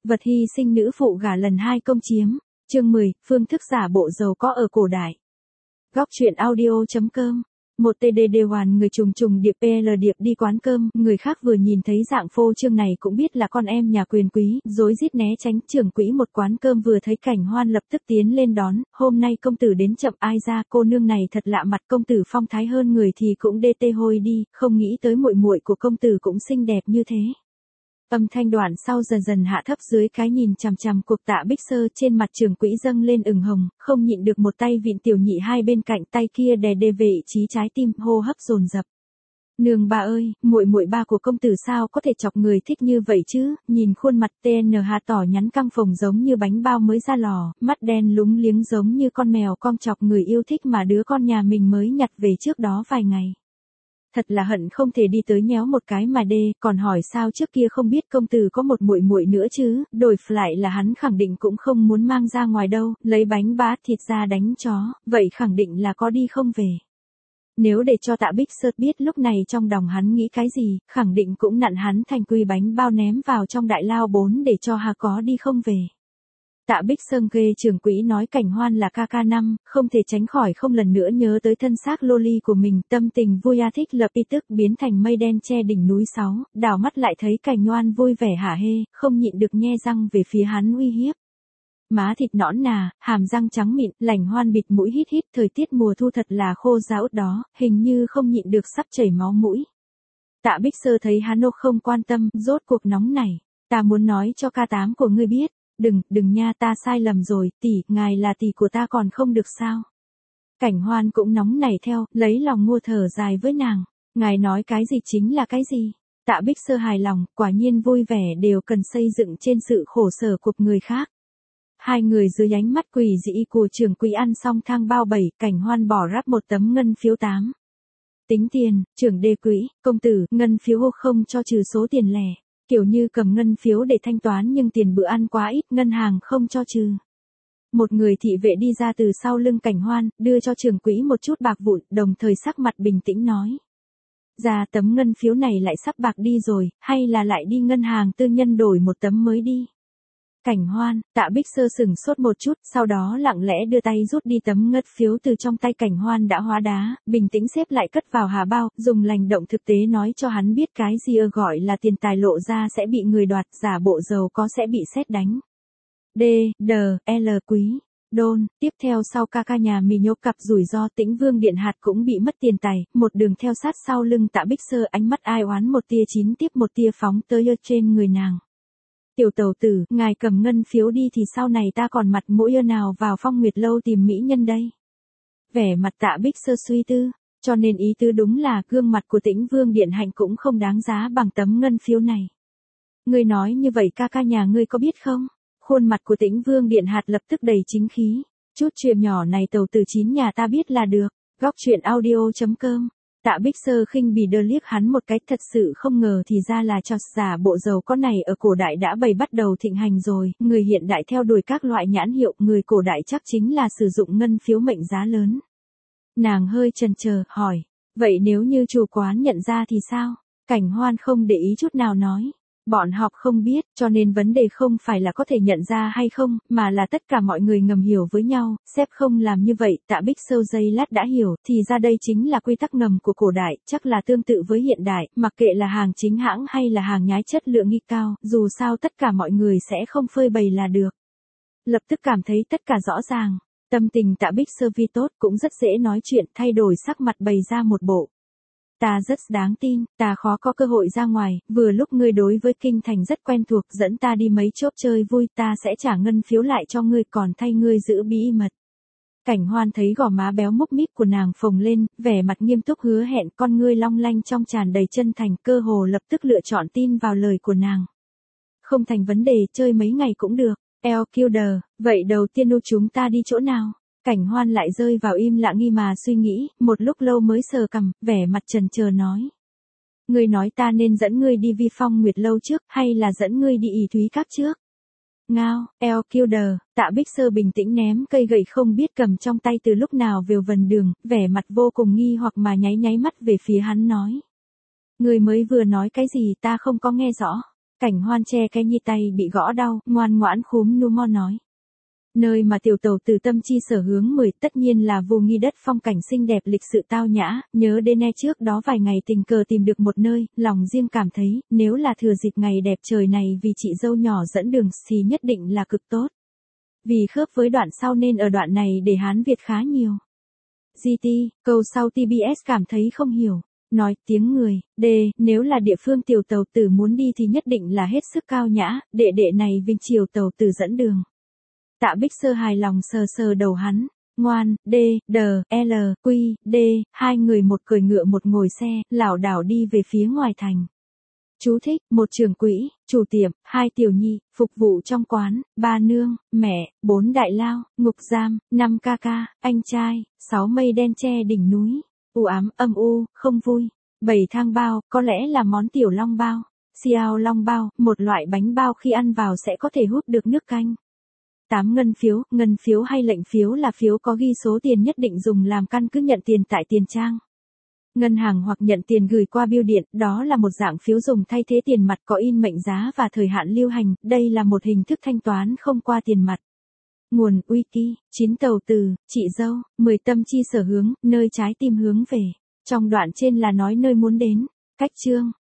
Vật hy sinh nữ phụ gả lần 2 công chiếm. Chương 10, phương thức giả bộ giàu có ở cổ đại. Góc truyện audio.com. Một TDD hoàn người trùng trùng điệp PL điệp đi quán cơm, người khác vừa nhìn thấy dạng phô trương này cũng biết là con em nhà quyền quý, rối rít né tránh. Trưởng quỹ một quán cơm vừa thấy Cảnh Hoan lập tức tiến lên đón, hôm nay công tử đến chậm ai ra, cô nương này thật lạ mặt, công tử phong thái hơn người thì cũng đê tê hôi đi, không nghĩ tới muội muội của công tử cũng xinh đẹp như thế. Âm thanh đoạn sau dần dần hạ thấp dưới cái nhìn chằm chằm cuộc Tạ Bích Sơ, trên mặt trưởng quỹ dâng lên ửng hồng, không nhịn được một tay vịn tiểu nhị hai bên cạnh, tay kia đè về vị trí trái tim, hô hấp dồn dập. Nương bà ơi, muội muội ba của công tử sao có thể chọc người thích như vậy chứ? Nhìn khuôn mặt TNH tỏ nhắn căng phồng giống như bánh bao mới ra lò, mắt đen lúng liếng giống như con mèo con chọc người yêu thích mà đứa con nhà mình mới nhặt về trước đó vài ngày. Thật là hận không thể đi tới nhéo một cái mà đê, còn hỏi sao trước kia không biết công tử có một muội muội nữa chứ, đổi lại là hắn khẳng định cũng không muốn mang ra ngoài đâu, lấy bánh bát thịt ra đánh chó, vậy khẳng định là có đi không về. Nếu để cho Tạ Bích Sơ biết lúc này trong lòng hắn nghĩ cái gì, khẳng định cũng nặn hắn thành quy bánh bao ném vào trong đại lao 4 để cho hà có đi không về. Tạ Bích Sơn ghê, trưởng quỹ nói Cảnh Hoan là ca năm, không thể tránh khỏi không lần nữa nhớ tới thân xác loli của mình, tâm tình vui thích lập tức biến thành mây đen che đỉnh núi 6, đảo mắt lại thấy Cảnh Hoan vui vẻ hả hê, không nhịn được nhe răng về phía hắn uy hiếp. Má thịt nõn nà, hàm răng trắng mịn, Lảnh Hoan bịt mũi hít hít, thời tiết mùa thu thật là khô ráo đó, hình như không nhịn được sắp chảy máu mũi. Tạ Bích Sơ thấy hắn không quan tâm, rốt cuộc nóng này, ta muốn nói cho K8 của ngươi biết. Đừng nha, ta sai lầm rồi, tỷ, ngài là tỷ của ta còn không được sao. Cảnh Hoan cũng nóng nảy theo, lấy lòng ngô thở dài với nàng. Ngài nói cái gì chính là cái gì? Tạ Bích Sơ hài lòng, quả nhiên vui vẻ đều cần xây dựng trên sự khổ sở của người khác. Hai người dưới ánh mắt quỷ dị của trưởng quỹ ăn xong thang bao 7, Cảnh Hoan bỏ ráp một tấm ngân phiếu 8. Tính tiền, trưởng đề quỹ, công tử, ngân phiếu không cho trừ số tiền lẻ. Kiểu như cầm ngân phiếu để thanh toán nhưng tiền bữa ăn quá ít, ngân hàng không cho trừ. Một người thị vệ đi ra từ sau lưng Cảnh Hoan, đưa cho trưởng quỹ một chút bạc vụn, đồng thời sắc mặt bình tĩnh nói. Ra tấm ngân phiếu này lại sắp bạc đi rồi, hay là lại đi ngân hàng tư nhân đổi một tấm mới đi. Cảnh Hoan, Tạ Bích Sơ sửng sốt một chút, sau đó lặng lẽ đưa tay rút đi tấm ngân phiếu từ trong tay Cảnh Hoan đã hóa đá, bình tĩnh xếp lại cất vào hà bao, dùng hành động thực tế nói cho hắn biết cái gì gọi là tiền tài lộ ra sẽ bị người đoạt, giả bộ giàu có sẽ bị sét đánh. D, D, L quý, đôn, tiếp theo sau ca nhà mì nhốt cặp rủi ro Tĩnh Vương Điện Hạt cũng bị mất tiền tài, một đường theo sát sau lưng Tạ Bích Sơ, ánh mắt ai oán một tia chín tiếp một tia phóng tới trên người nàng. Tiểu tẩu tử, ngài cầm ngân phiếu đi thì sau này ta còn mặt mũi nào vào Phong Nguyệt lâu tìm mỹ nhân đây. Vẻ mặt Tạ Bích Sơ suy tư, cho nên ý tứ đúng là gương mặt của Tĩnh Vương Điện Hạnh cũng không đáng giá bằng tấm ngân phiếu này. Ngươi nói như vậy ca nhà ngươi có biết không? Khuôn mặt của Tĩnh Vương Điện Hạt lập tức đầy chính khí. Chút chuyện nhỏ này tẩu tử chín nhà ta biết là được. Góc truyện audio.com. Tạ Bích Sơ khinh bỉ đơ liếc hắn một cái, thật sự không ngờ thì ra là trò giả bộ giàu có này ở cổ đại đã bắt đầu thịnh hành rồi, người hiện đại theo đuổi các loại nhãn hiệu, người cổ đại chắc chính là sử dụng ngân phiếu mệnh giá lớn. Nàng hơi chần chờ, hỏi, vậy nếu như chủ quán nhận ra thì sao? Cảnh Hoan không để ý chút nào nói. Bọn họ không biết, cho nên vấn đề không phải là có thể nhận ra hay không, mà là tất cả mọi người ngầm hiểu với nhau, sếp không làm như vậy. Tạ Bích Sơ giây lát đã hiểu, thì ra đây chính là quy tắc ngầm của cổ đại, chắc là tương tự với hiện đại, mặc kệ là hàng chính hãng hay là hàng nhái chất lượng nghi cao, dù sao tất cả mọi người sẽ không phơi bày là được. Lập tức cảm thấy tất cả rõ ràng, tâm tình Tạ Bích Sơ vi tốt, cũng rất dễ nói chuyện, thay đổi sắc mặt bày ra một bộ. Ta rất đáng tin, ta khó có cơ hội ra ngoài, vừa lúc ngươi đối với kinh thành rất quen thuộc, dẫn ta đi mấy chốc chơi vui, ta sẽ trả ngân phiếu lại cho ngươi, còn thay ngươi giữ bí mật. Cảnh Hoan thấy gò má béo múc míp của nàng phồng lên, vẻ mặt nghiêm túc hứa hẹn, con ngươi long lanh trong tràn đầy chân thành, cơ hồ lập tức lựa chọn tin vào lời của nàng. Không thành vấn đề, chơi mấy ngày cũng được. LQD, vậy đầu tiên chúng ta đi chỗ nào? Cảnh Hoan lại rơi vào im lặng nghi mà suy nghĩ, một lúc lâu mới sờ cằm, vẻ mặt chần chờ nói. Ngươi nói ta nên dẫn ngươi đi Vi Phong Nguyệt lâu trước, hay là dẫn ngươi đi ỷ Thúy Các trước? Ngao, LQD, Tạ Bích Sơ bình tĩnh ném cây gậy không biết cầm trong tay từ lúc nào về vần đường, vẻ mặt vô cùng nghi hoặc mà nháy mắt về phía hắn nói. Ngươi mới vừa nói cái gì ta không có nghe rõ. Cảnh Hoan che cái nhi tay bị gõ đau, ngoan ngoãn khúm núm mo nói. Nơi mà tiểu tàu tử tâm chi sở hướng 10 tất nhiên là vô nghi đất phong cảnh xinh đẹp lịch sự tao nhã, nhớ đến e trước đó vài ngày tình cờ tìm được một nơi, lòng riêng cảm thấy, nếu là thừa dịp ngày đẹp trời này vì chị dâu nhỏ dẫn đường thì nhất định là cực tốt. Vì khớp với đoạn sau nên ở đoạn này để Hán Việt khá nhiều. GT, câu sau TBS cảm thấy không hiểu. Nói tiếng người, nếu là địa phương tiểu tàu tử muốn đi thì nhất định là hết sức cao nhã, đệ này vinh triều tàu tử dẫn đường. Tạ Bích Sơ hài lòng sờ sờ đầu hắn, ngoan, hai người một cưỡi ngựa một ngồi xe, lảo đảo đi về phía ngoài thành. Chú thích, một trưởng quỹ, chủ tiệm, 2 tiểu nhi, phục vụ trong quán, 3 nương, mẹ, 4 đại lao, ngục giam, 5 ca ca, anh trai, 6 mây đen che đỉnh núi, u ám, âm u, không vui, 7 thang bao, có lẽ là món tiểu long bao, xiao long bao, một loại bánh bao khi ăn vào sẽ có thể hút được nước canh. 8 ngân phiếu hay lệnh phiếu là phiếu có ghi số tiền nhất định dùng làm căn cứ nhận tiền tại tiền trang. Ngân hàng hoặc nhận tiền gửi qua bưu điện, đó là một dạng phiếu dùng thay thế tiền mặt có in mệnh giá và thời hạn lưu hành, đây là một hình thức thanh toán không qua tiền mặt. Nguồn Wiki, 9 tàu từ, chị dâu, 10 tâm chi sở hướng, nơi trái tim hướng về. Trong đoạn trên là nói nơi muốn đến. Cách chương